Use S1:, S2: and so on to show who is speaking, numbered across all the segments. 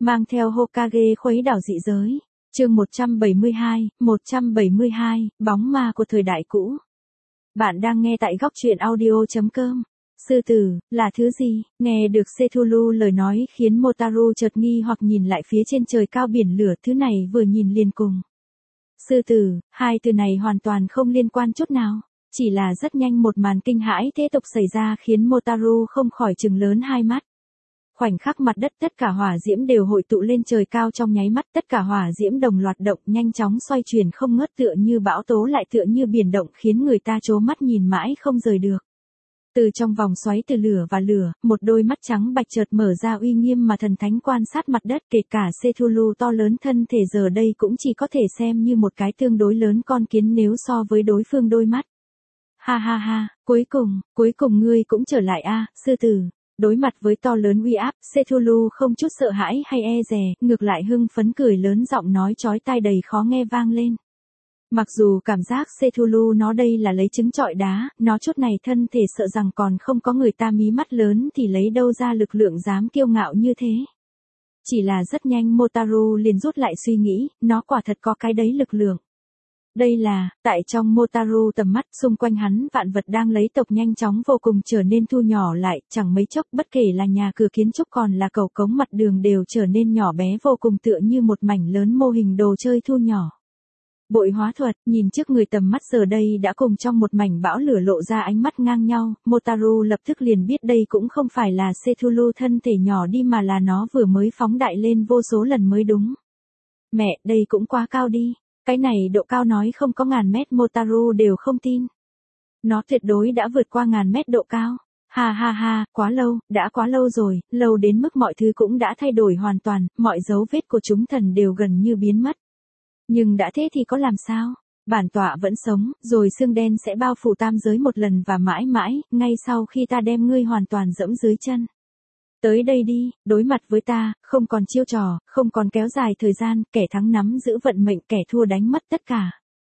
S1: Mang theo Hokage khuấy đảo dị giới. Chương 172, bóng ma của thời đại cũ. Bạn đang nghe tại góc truyện audio.com. Sư tử, là thứ gì? Nghe được Cthulhu lời nói khiến Motaru chợt nghi hoặc nhìn lại phía trên trời cao biển lửa, thứ này vừa nhìn liền cùng. Sư tử, hai từ này hoàn toàn không liên quan chút nào. Chỉ là rất nhanh một màn kinh hãi thế tục xảy ra khiến Motaru không khỏi trừng lớn hai mắt. Khoảnh khắc mặt đất tất cả hỏa diễm đều hội tụ lên trời cao trong nháy mắt, tất cả hỏa diễm đồng loạt động nhanh chóng xoay chuyển không ngớt, tựa như bão tố lại tựa như biển động, khiến người ta trố mắt nhìn mãi không rời được. Từ trong vòng xoáy từ lửa và lửa, một đôi mắt trắng bạch chợt mở ra uy nghiêm mà thần thánh quan sát mặt đất, kể cả Cthulhu to lớn thân thể giờ đây cũng chỉ có thể xem như một cái tương đối lớn con kiến nếu so với đối phương đôi mắt. Ha ha ha, cuối cùng ngươi cũng trở lại a, sư tử. Đối mặt với to lớn uy áp, Cthulhu không chút sợ hãi hay e dè, ngược lại hưng phấn cười lớn, giọng nói chói tai đầy khó nghe vang lên. Mặc dù cảm giác Cthulhu nó đây là lấy trứng trọi đá, nó chút này thân thể sợ rằng còn không có người ta mí mắt lớn thì lấy đâu ra lực lượng dám kiêu ngạo như thế. Chỉ là rất nhanh Motaru liền rút lại suy nghĩ, nó quả thật có cái đấy lực lượng. Đây là, tại trong Motaru tầm mắt, xung quanh hắn vạn vật đang lấy tốc nhanh chóng vô cùng trở nên thu nhỏ lại, chẳng mấy chốc bất kể là nhà cửa kiến trúc còn là cầu cống mặt đường đều trở nên nhỏ bé vô cùng, tựa như một mảnh lớn mô hình đồ chơi thu nhỏ. Bội hóa thuật, nhìn trước người tầm mắt giờ đây đã cùng trong một mảnh bão lửa lộ ra ánh mắt ngang nhau, Motaru lập tức liền biết đây cũng không phải là Cthulhu thân thể nhỏ đi mà là nó vừa mới phóng đại lên vô số lần mới đúng. Mẹ, đây cũng quá cao đi. Cái này độ cao nói không có 1000 mét Motaru đều không tin. Nó tuyệt đối đã vượt qua 1000 mét độ cao. Ha ha ha, quá lâu, đã quá lâu rồi, lâu đến mức mọi thứ cũng đã thay đổi hoàn toàn, mọi dấu vết của chúng thần đều gần như biến mất. Nhưng đã thế thì có làm sao? Bản tọa vẫn sống, rồi xương đen sẽ bao phủ tam giới một lần và mãi mãi, ngay sau khi ta đem ngươi hoàn toàn dẫm dưới chân. Tới đây đi, đối mặt với ta, không còn chiêu trò, không còn kéo dài thời gian, kẻ thắng nắm giữ vận mệnh, kẻ thua đánh mất tất cả.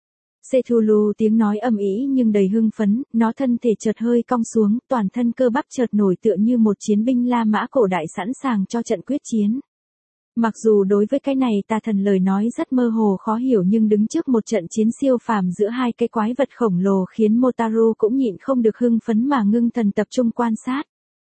S1: Cthulhu tiếng nói ầm ĩ nhưng đầy hưng phấn, nó thân thể chợt hơi cong xuống, toàn thân cơ bắp chợt nổi tựa như một chiến binh La Mã cổ đại sẵn sàng cho trận quyết chiến. Mặc dù đối với cái này tà thần lời nói rất mơ hồ khó hiểu, nhưng đứng trước một trận chiến siêu phàm giữa hai cái quái vật khổng lồ khiến Motaru cũng nhịn không được hưng phấn mà ngưng thần tập trung quan sát.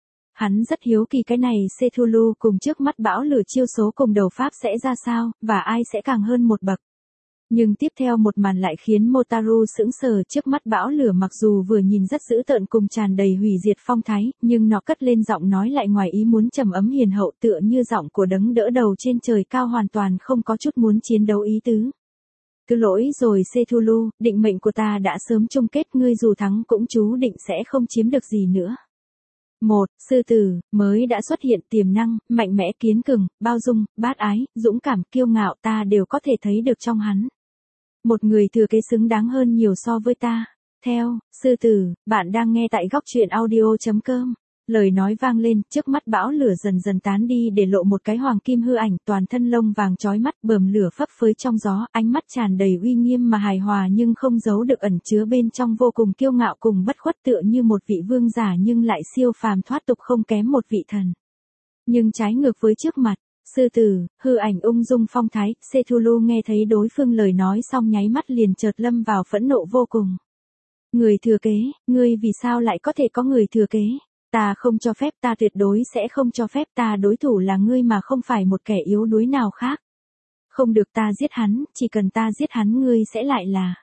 S1: Hắn rất hiếu kỳ cái này Cthulhu cùng trước mắt bão lửa chiêu số cùng đầu pháp sẽ ra sao, và ai sẽ càng hơn một bậc. Nhưng tiếp theo một màn lại khiến Motaru sững sờ, trước mắt bão lửa mặc dù vừa nhìn rất dữ tợn cùng tràn đầy hủy diệt phong thái, nhưng nó cất lên giọng nói lại ngoài ý muốn trầm ấm hiền hậu, tựa như giọng của đấng đỡ đầu trên trời cao, hoàn toàn không có chút muốn chiến đấu ý tứ. Thứ lỗi rồi Cthulhu, định mệnh của ta đã sớm chung kết, ngươi dù thắng cũng chú định sẽ không chiếm được gì nữa. Một, sư tử, mới đã xuất hiện tiềm năng, mạnh mẽ, kiên cường, bao dung, bát ái, dũng cảm, kiêu ngạo, ta đều có thể thấy được trong hắn. Một người thừa kế xứng đáng hơn nhiều so với ta. Theo, sư tử, bạn đang nghe tại góc truyện audio.com. Lời nói vang lên, trước mắt bão lửa dần dần tán đi để lộ một cái hoàng kim hư ảnh, toàn thân lông vàng chói mắt, bờm lửa phấp phới trong gió, ánh mắt tràn đầy uy nghiêm mà hài hòa nhưng không giấu được ẩn chứa bên trong vô cùng kiêu ngạo cùng bất khuất, tựa như một vị vương giả nhưng lại siêu phàm thoát tục không kém một vị thần. Nhưng trái ngược với trước mặt sư tử, hư ảnh ung dung phong thái, Cthulhu nghe thấy đối phương lời nói xong nháy mắt liền chợt lâm vào phẫn nộ vô cùng. Người thừa kế, ngươi vì sao lại có thể có người thừa kế? Ta không cho phép, ta tuyệt đối sẽ không cho phép, ta đối thủ là ngươi mà không phải một kẻ yếu đuối nào khác. Không được, ta giết hắn, chỉ cần ta giết hắn ngươi sẽ lại là.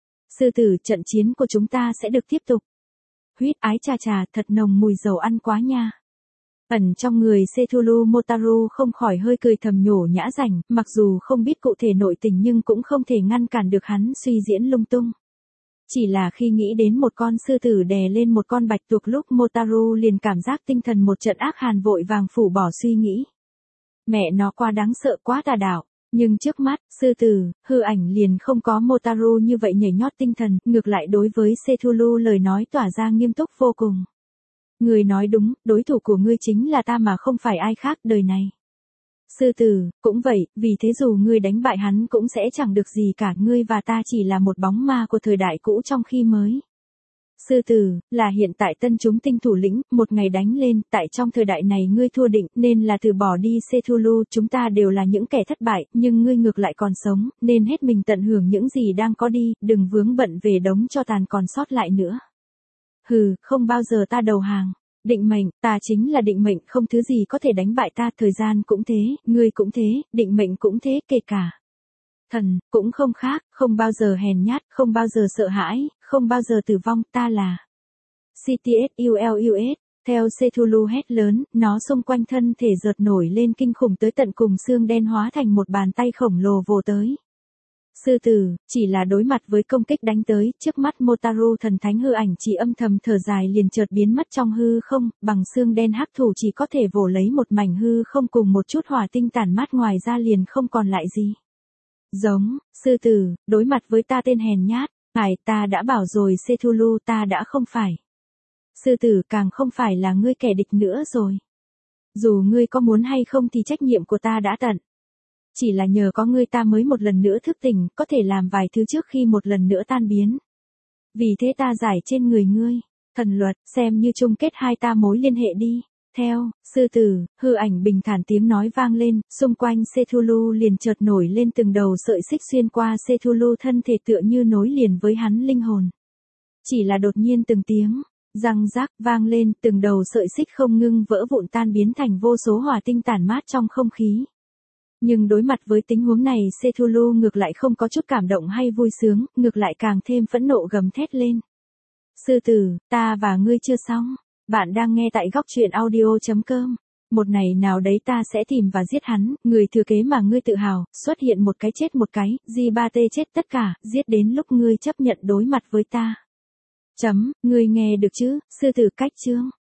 S1: Sư tử, trận chiến của chúng ta sẽ được tiếp tục. Huyết ái chà chà, thật nồng mùi dầu ăn quá nha. Ẩn trong người Cthulhu, Motaru không khỏi hơi cười thầm nhổ nhã rảnh, mặc dù không biết cụ thể nội tình nhưng cũng không thể ngăn cản được hắn suy diễn lung tung. Chỉ là khi nghĩ đến một con sư tử đè lên một con bạch tuộc lúc Motaru liền cảm giác tinh thần một trận ác hàn, vội vàng phủ bỏ suy nghĩ. Mẹ nó quá đáng sợ, quá tà đạo. Nhưng trước mắt, sư tử, hư ảnh liền không có Motaru như vậy nhảy nhót tinh thần, ngược lại đối với Cthulhu lời nói tỏa ra nghiêm túc vô cùng. Ngươi nói đúng, đối thủ của ngươi chính là ta mà không phải ai khác đời này. Sư tử, cũng vậy, vì thế dù ngươi đánh bại hắn cũng sẽ chẳng được gì cả, ngươi và ta chỉ là một bóng ma của thời đại cũ trong khi mới. Sư tử, là hiện tại tân chúng tinh thủ lĩnh, một ngày đánh lên, tại trong thời đại này ngươi thua định, nên là từ bỏ đi Cthulhu, chúng ta đều là những kẻ thất bại, nhưng ngươi ngược lại còn sống, nên hết mình tận hưởng những gì đang có đi, đừng vướng bận về đống cho tàn còn sót lại nữa. Hừ, không bao giờ ta đầu hàng. Định mệnh, ta chính là định mệnh, không thứ gì có thể đánh bại ta, thời gian cũng thế, ngươi cũng thế, định mệnh cũng thế, kể cả thần, cũng không khác, không bao giờ hèn nhát, không bao giờ sợ hãi, không bao giờ tử vong, ta là CTSULUS. Theo Cthulhu hét lớn, nó xung quanh thân thể rợt nổi lên kinh khủng tới tận cùng, xương đen hóa thành một bàn tay khổng lồ vồ tới. Sư tử, chỉ là đối mặt với công kích đánh tới, trước mắt Motaru thần thánh hư ảnh chỉ âm thầm thở dài liền chợt biến mất trong hư không, bằng xương đen hắc thủ chỉ có thể vồ lấy một mảnh hư không cùng một chút hỏa tinh tản mát, ngoài ra liền không còn lại gì. Giống, sư tử, đối mặt với ta tên hèn nhát, ta đã bảo rồi Cthulhu, ta đã không phải. Sư tử, càng không phải là ngươi kẻ địch nữa rồi. Dù ngươi có muốn hay không thì trách nhiệm của ta đã tận. Chỉ là nhờ có ngươi ta mới một lần nữa thức tỉnh, có thể làm vài thứ trước khi một lần nữa tan biến. Vì thế ta giải trên người ngươi, thần luật, xem như chung kết hai ta mối liên hệ đi. Theo, sư tử, hư ảnh bình thản tiếng nói vang lên, xung quanh Cthulhu liền chợt nổi lên từng đầu sợi xích xuyên qua Cthulhu thân thể tựa như nối liền với hắn linh hồn. Chỉ là đột nhiên từng tiếng răng rác vang lên, từng đầu sợi xích không ngưng vỡ vụn tan biến thành vô số hỏa tinh tản mát trong không khí. Nhưng đối mặt với tình huống này, Cthulhu ngược lại không có chút cảm động hay vui sướng, ngược lại càng thêm phẫn nộ gầm thét lên. Sư tử, ta và ngươi chưa xong. Bạn đang nghe tại góc truyện audio.com. Một ngày nào đấy ta sẽ tìm và giết hắn, người thừa kế mà ngươi tự hào, xuất hiện một cái chết một cái, G3T chết tất cả, giết đến lúc ngươi chấp nhận đối mặt với ta. Ngươi nghe được chứ, sư tử cách chương.